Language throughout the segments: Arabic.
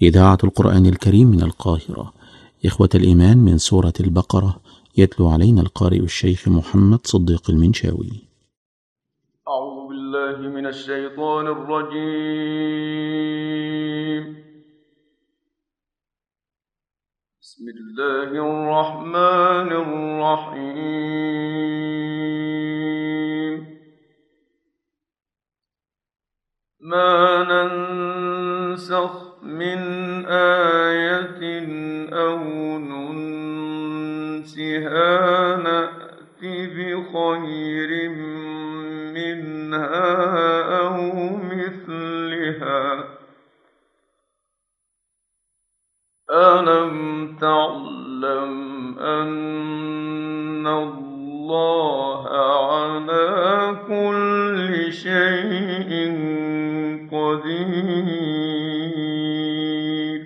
إذاعة القرآن الكريم من القاهرة. إخوة الإيمان، من سورة البقرة يتلو علينا القارئ الشيخ محمد صديق المنشاوي. أعوذ بالله من الشيطان الرجيم. بسم الله الرحمن الرحيم. ما ننسخ من آية أو ننسها نأت بخير منها أو مثلها. ألم تعلم أن الله على كل شيء قدير.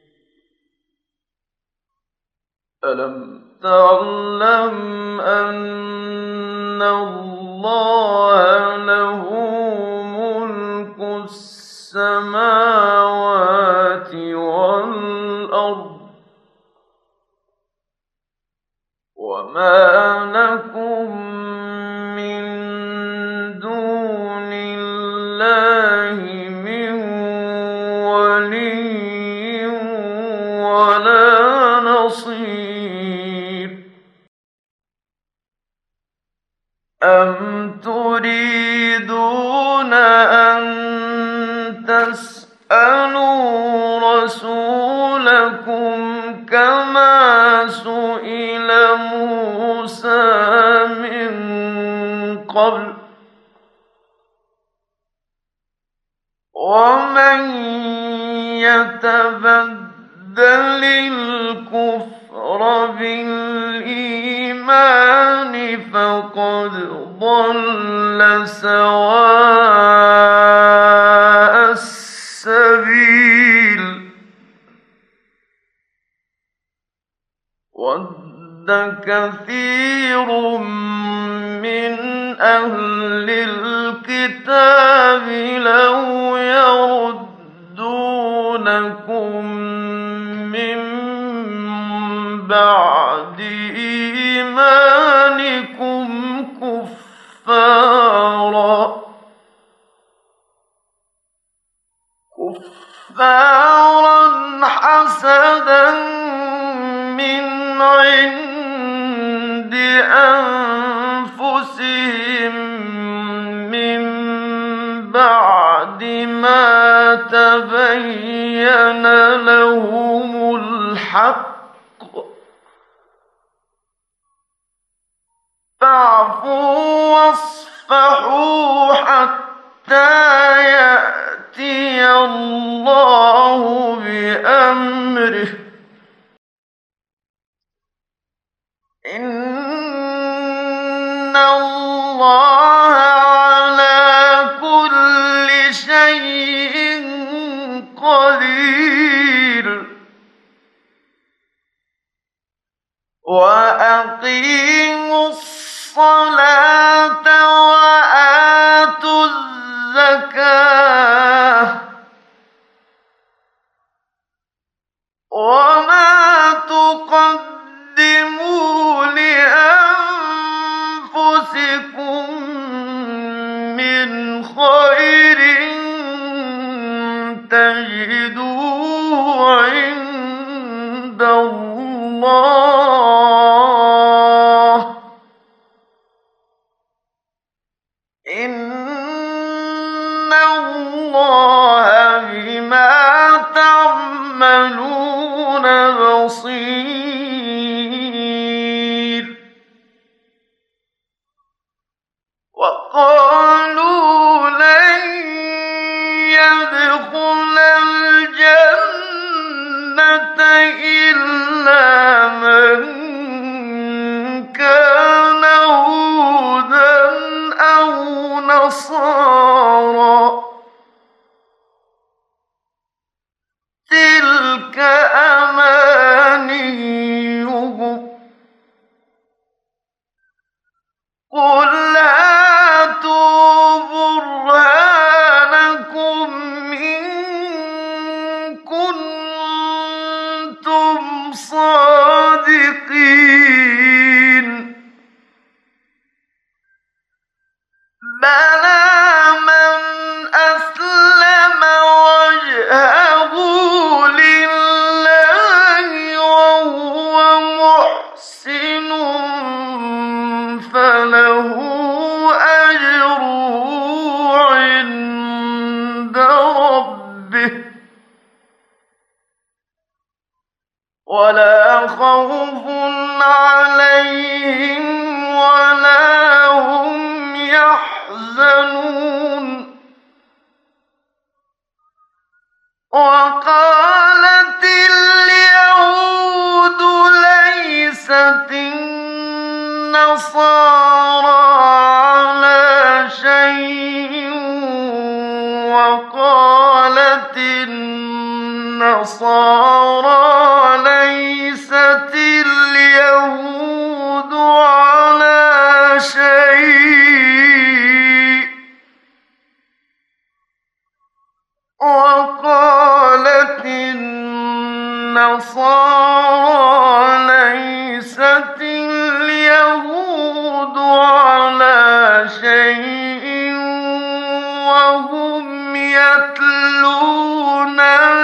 ألم تعلم أن الله له ملك السماوات والأرض وما لكم من دون الله من ولي ولا نصير. أم تريدون أن تسألوا رسولكم كما سئل موسى من قبل ومن يتبدل الكفر بالإيمان فقد ضل سواء السبيل. وَدَّ كَثِيرٌ مِّنْ أَهْلِ الْكِتَابِ لَوْ يَرُدُّونَكُم مِّن بَعْدِ إِيمَانِكُمْ كُفَّارًا حَسَدًا مِّنْ عِندِ أَنفُسِهِم مِّن بَعْدِ مَا تَبَيَّنَ لَهُمُ الْحَقُّ. فَاعْفُوا وَاصْفَحُوا حَتَّىٰ يَأْتِيَ اللَّهُ بِأَمْرِهِ. إِنَّ اللَّهَ عَلَىٰ كُلِّ شَيْءٍ قَدِيرٌ. وَأَقِيمُوا الصَّلَاةَ وَآتُوا الزَّكَاةَ وَمَا تُقَدِّمُوا لِأَنفُسِكُم مِّنْ خَيْرٍ تَجِدُوهُ عِندَ اللَّهِ ۗ إِنَّ اللَّهَ بِمَا تَعْمَلُونَ بَصِيرٌ. وَقَالُوا لَن يَدْخُلَ الْجَنَّةَ إِلَّا مَن كَانَ هُودًا أَوْ نَصَارَىٰ ۗ تِلْكَ أَمَانِيُّهُمْ ولا خوف عليهم ولا هم يحزنون وقالت اليهود ليست النصارى على شيء وقالت النصارى ليست اليهود على شيء وقالت النصارى ليست اليهود على شيء وهم يتلون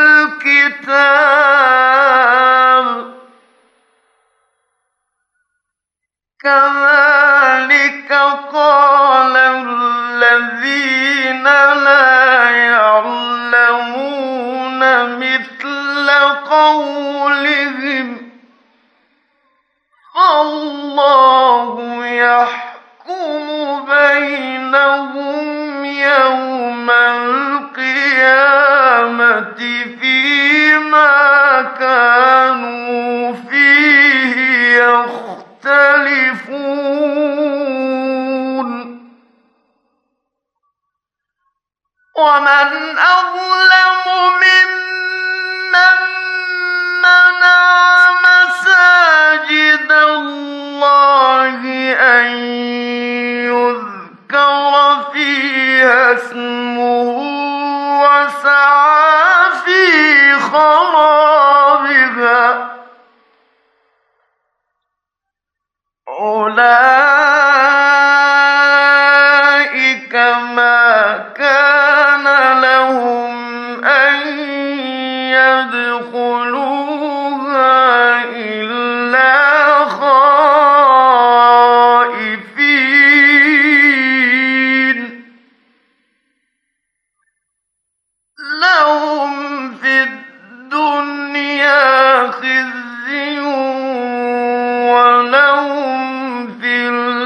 الكتاب كذلك قال الذين لا يعلمون مثل قولهم فالله يحكم بينهم يوم القيامة فيما كانوا فيه يختلفون ومن أظلم ممن منع مساجد الله أن يذكر فيها اسمه وسعى في خرابها أولئك ما كان لهم أن يدخلوها إلا خائفين لهم في الدنيا خزي ولهم في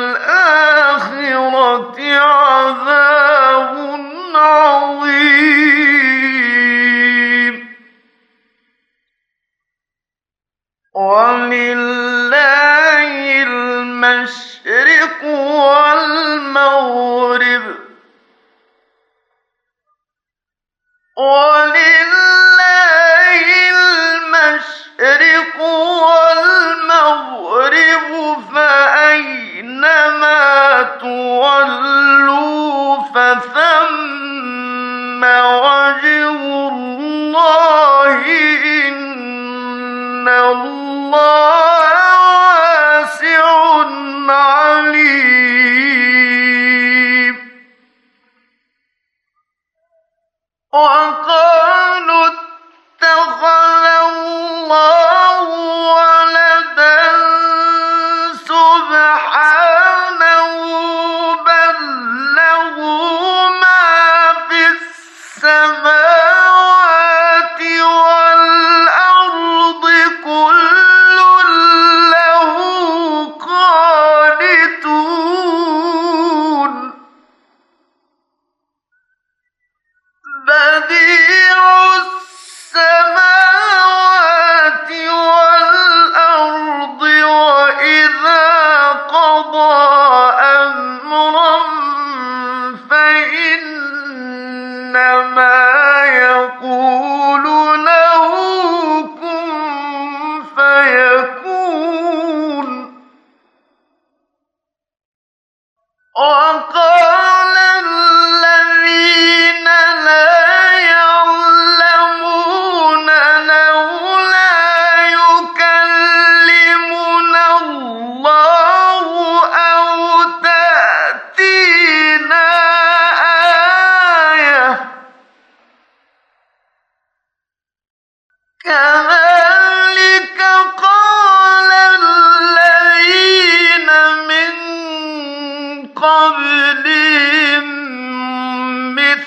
الآخرة عذاب عظيم ولله المشرق والمغرب ولله المشرق والمغرب فأينما تولوا فثم وجه الله إن الله واسع عليم وقالوا اتخذ الله ولدا سبحانه بل له ما في السماوات والأرض كل له قانتون بديع السماوات والأرض وإذا قضى أمرا فإنما يقول له كن فيكون وقال الذين لا يعلمون لولا يكلمنا الله أو تأتينا آية كذلك قال الذين من قبلهم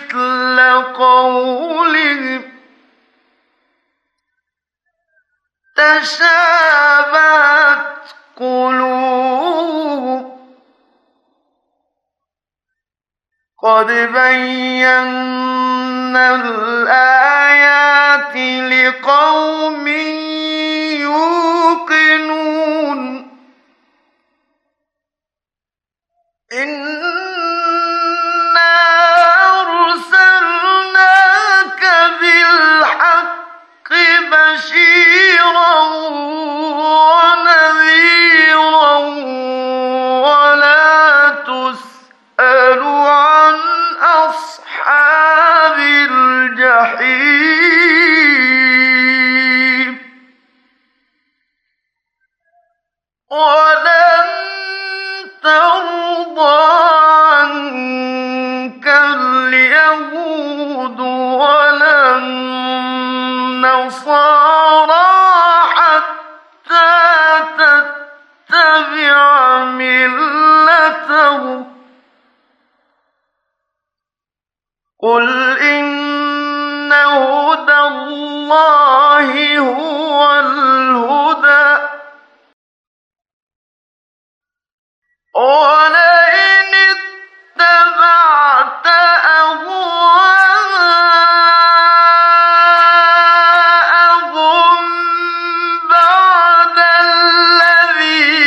مثل قولهم تشابهت قلوبهم قد بينا الآيات لقوم يوقنون إنا أرسلناك بالحق بشيرا ونذيرا ولا تسأل عن أصحاب الجحيم ولن ترضى عنك اليهود ولا النصارى حتى تتبع ملتهم قل إن هدى الله هو الهدى ولئن اتبعت أهواءهم بعد الذي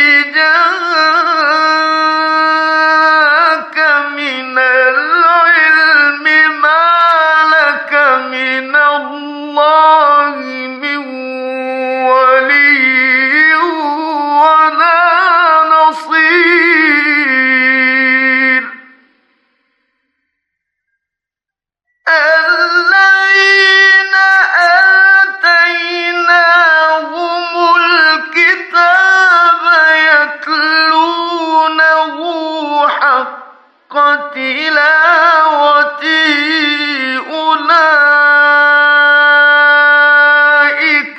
جاءك من العلم ما لك من الله من ولي ولا نصير الذين آتيناهم الكتاب يتلونه حق تلاوته أولئك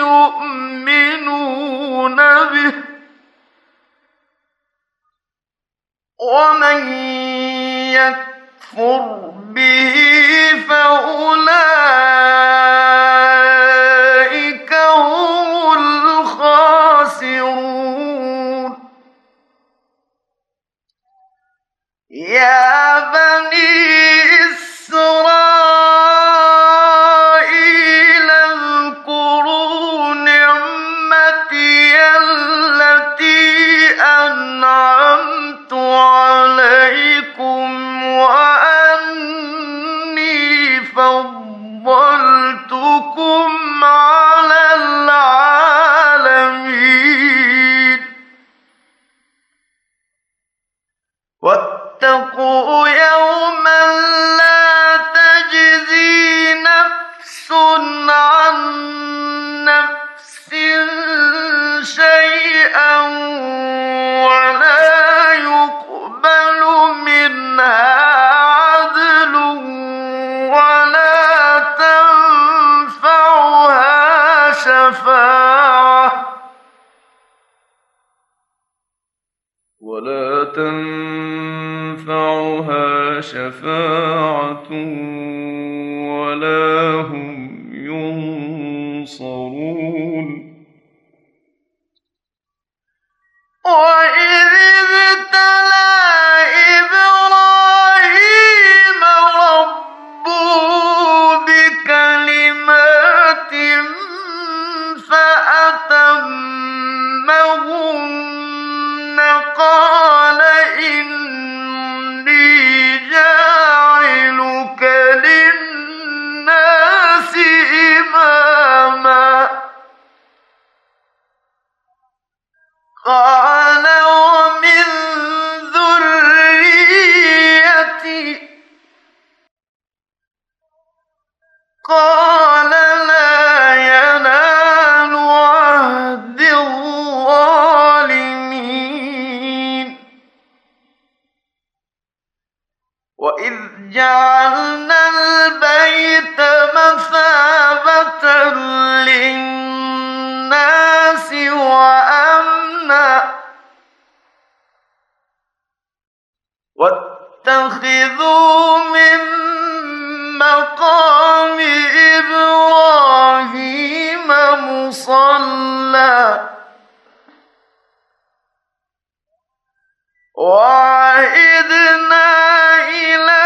يؤمنون به ومن يكفر به فأولئك هم الخاسرون يا بني إسرائيل اذكروا نعمتي التي أنعمت عليكم وأني فضلتكم على العالمين واتقوا يوما لا تجزي نفس عن نفس شيئا ولا يقبل منها عدل ولا تنفعها شفاعة ولا هم ينصرون وإذ ابتلى إبراهيم ربه بكلمات فأتمهن قال إني جاعلك للناس إماما قال ومن ذريتي قال لا ينال عهد الظالمين وإذ جعلنا البيت مثابة للناس وأمنا واتخذوا من مقام إبراهيم مصلى وعهدنا إلى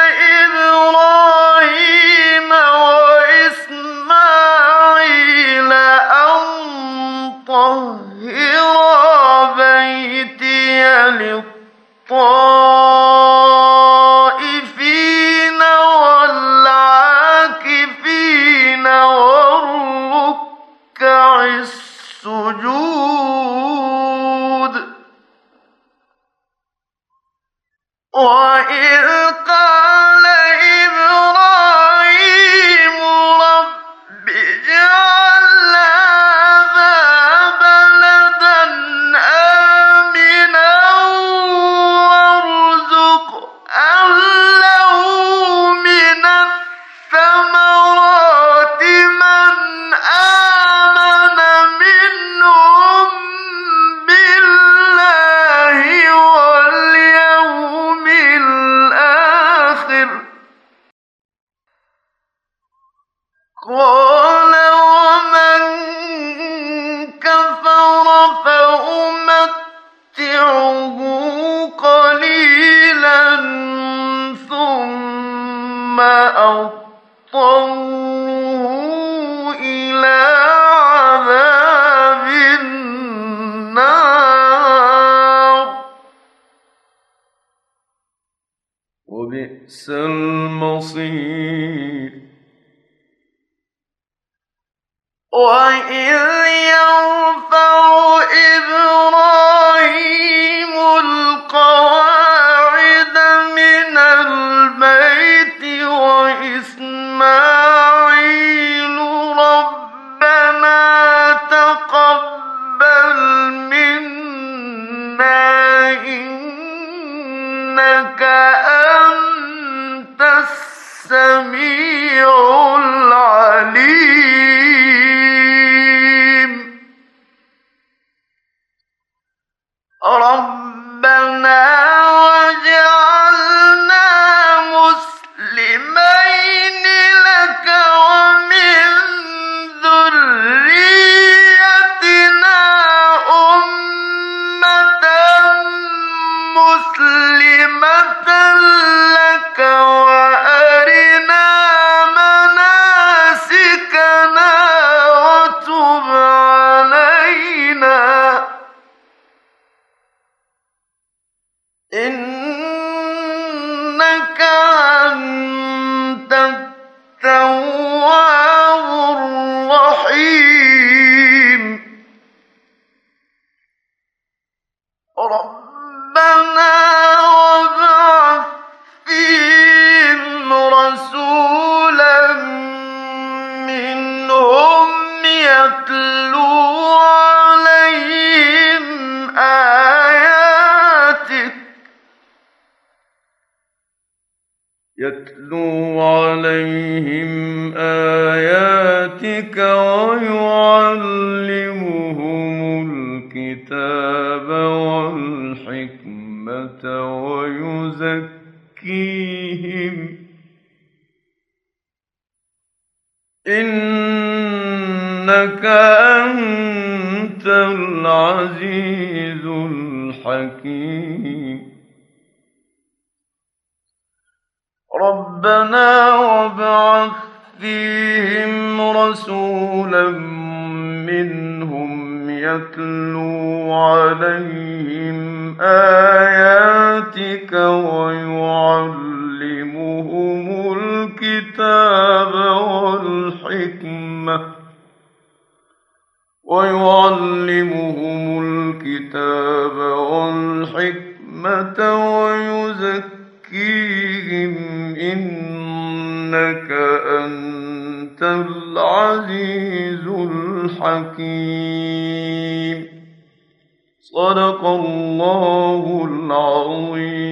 إبراهيم وإسماعيل أن طهرا بيتي للطائفين والعاكفين والركع السجود. وإذ قال إبراهيم رب اجعل هذا بلدا آمنا وارزق أهله من الثمرات من آمن منهم بالله واليوم الآخر. قال ومن كفر فأمتعه قليلا ثم أضطره إلى عذاب النار وبئس المصير. وإذ يرفع إبراهيم القواعد من البيت وإسماعيل ربنا تقبل منا إنك أنت السميع العليم. ربنا واجعلنا مسلمين لك ومن ذريتنا أمة مسلمة لك وأرنا مناسكنا وتب علينا إنك أنت التواب الرحيم. ربنا وابعث فيهم رسولا منهم يتلو عليهم آياتك ويعلمهم الكتاب والحكمة ويزكيهم إنك أنت العزيز الحكيم. ربنا وابعث فيهم رسولا منهم يتلو عليهم آياتك ويعلمهم الكتاب والحكمة ويزكيهم إنك أنت العزيز الحكيم. صدق الله العظيم.